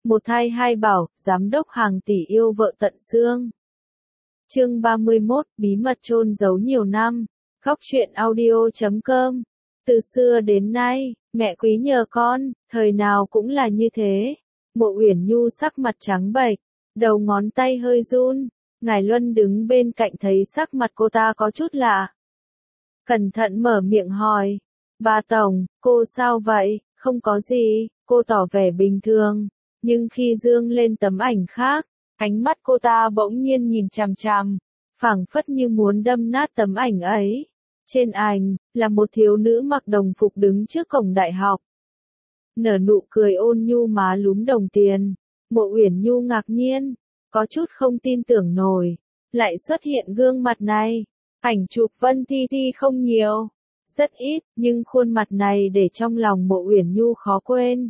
Một thai hai bảo, giám đốc hàng tỷ yêu vợ tận xương. Chương 31, bí mật chôn giấu nhiều năm. Góc truyện audio.com. Từ xưa đến nay, mẹ quý nhờ con, thời nào cũng là như thế. Mộ Uyển Nhu sắc mặt trắng bệch, đầu ngón tay hơi run. Ngải Luân đứng bên cạnh thấy sắc mặt cô ta có chút lạ. Cẩn thận mở miệng hỏi. Bà Tổng, cô sao vậy? Không có gì, cô tỏ vẻ bình thường. Nhưng khi dương lên tấm ảnh khác, ánh mắt cô ta bỗng nhiên nhìn chằm chằm, phảng phất như muốn đâm nát tấm ảnh ấy. Trên ảnh, là một thiếu nữ mặc đồng phục đứng trước cổng đại học. Nở nụ cười ôn nhu má lúm đồng tiền. Mộ Uyển Nhu ngạc nhiên, có chút không tin tưởng nổi, lại xuất hiện gương mặt này. Ảnh chụp Vân Ti Ti không nhiều, rất ít, nhưng khuôn mặt này để trong lòng Mộ Uyển Nhu khó quên.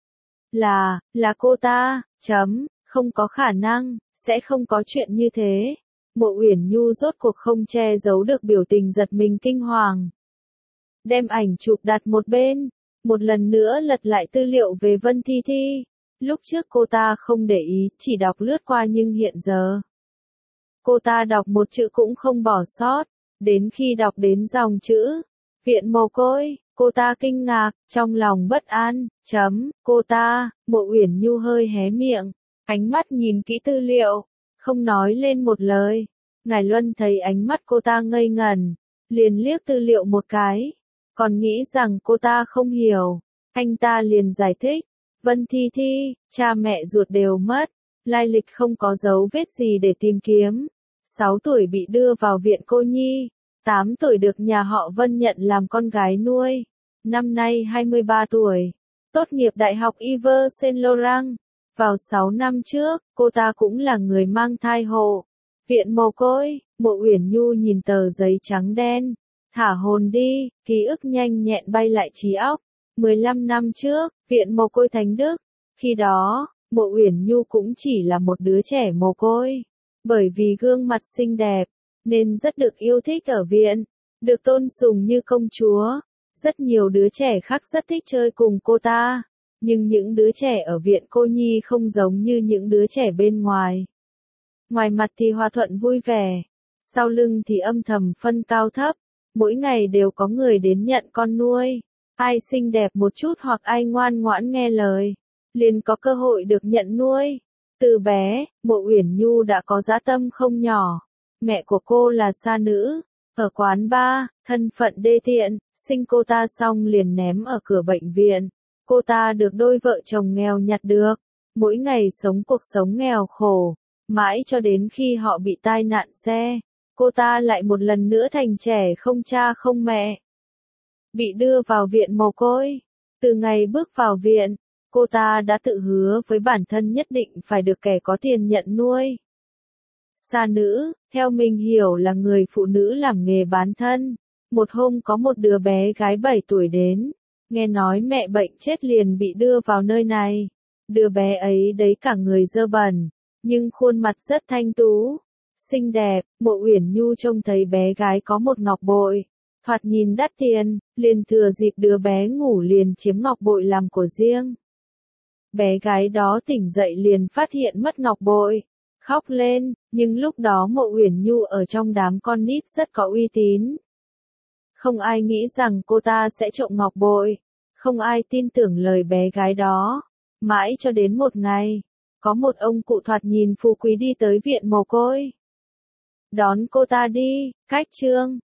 Là cô ta, không có khả năng, sẽ không có chuyện như thế. Mộ Uyển Nhu rốt cuộc không che giấu được biểu tình giật mình kinh hoàng. Đem ảnh chụp đặt một bên, một lần nữa lật lại tư liệu về Vân Thi Thi. Lúc trước cô ta không để ý, chỉ đọc lướt qua nhưng hiện giờ. Cô ta đọc một chữ cũng không bỏ sót, đến khi đọc đến dòng chữ viện mồ côi, cô ta kinh ngạc, trong lòng bất an, cô ta, Mộ Uyển Nhu hơi hé miệng, ánh mắt nhìn kỹ tư liệu, không nói lên một lời. Ngải Luân thấy ánh mắt cô ta ngây ngẩn, liền liếc tư liệu một cái, còn nghĩ rằng cô ta không hiểu, anh ta liền giải thích, Vân Thi Thi, cha mẹ ruột đều mất, lai lịch không có dấu vết gì để tìm kiếm, 6 tuổi bị đưa vào viện cô nhi, 8 tuổi được nhà họ Vân nhận làm con gái nuôi, năm nay 23 tuổi, tốt nghiệp Đại học Yves Saint Laurent. Vào 6 năm trước, cô ta cũng là người mang thai hộ. Viện mồ côi, Mộ Uyển Nhu nhìn tờ giấy trắng đen, thả hồn đi, ký ức nhanh nhẹn bay lại trí óc. 15 năm trước, viện mồ côi Thánh Đức, khi đó, Mộ Uyển Nhu cũng chỉ là một đứa trẻ mồ côi. Bởi vì gương mặt xinh đẹp, nên rất được yêu thích ở viện, được tôn sùng như công chúa. Rất nhiều đứa trẻ khác rất thích chơi cùng cô ta, nhưng những đứa trẻ ở viện cô nhi không giống như những đứa trẻ bên ngoài. Ngoài mặt thì hòa thuận vui vẻ, sau lưng thì âm thầm phân cao thấp, mỗi ngày đều có người đến nhận con nuôi. Ai xinh đẹp một chút hoặc ai ngoan ngoãn nghe lời, liền có cơ hội được nhận nuôi. Từ bé, Mộ Uyển Nhu đã có dã tâm không nhỏ. Mẹ của cô là sa nữ, ở quán bar, thân phận đê tiện, sinh cô ta xong liền ném ở cửa bệnh viện. Cô ta được đôi vợ chồng nghèo nhặt được, mỗi ngày sống cuộc sống nghèo khổ, mãi cho đến khi họ bị tai nạn xe. Cô ta lại một lần nữa thành trẻ không cha không mẹ. Bị đưa vào viện mồ côi. Từ ngày bước vào viện, cô ta đã tự hứa với bản thân nhất định phải được kẻ có tiền nhận nuôi. Sa nữ, theo mình hiểu là người phụ nữ làm nghề bán thân. Một hôm có một đứa bé gái 7 tuổi đến, nghe nói mẹ bệnh chết liền bị đưa vào nơi này. Đứa bé ấy đấy cả người dơ bẩn, nhưng khuôn mặt rất thanh tú, xinh đẹp. Mộ Uyển Nhu trông thấy bé gái có một ngọc bội, thoạt nhìn đắt tiền, liền thừa dịp đứa bé ngủ liền chiếm ngọc bội làm của riêng. Bé gái đó tỉnh dậy liền phát hiện mất ngọc bội, khóc lên, nhưng lúc đó Mộ Uyển Nhu ở trong đám con nít rất có uy tín. Không ai nghĩ rằng cô ta sẽ trộm ngọc bội, không ai tin tưởng lời bé gái đó. Mãi cho đến một ngày, có một ông cụ thoạt nhìn phú quý đi tới viện mồ côi. Đón cô ta đi, cách trương,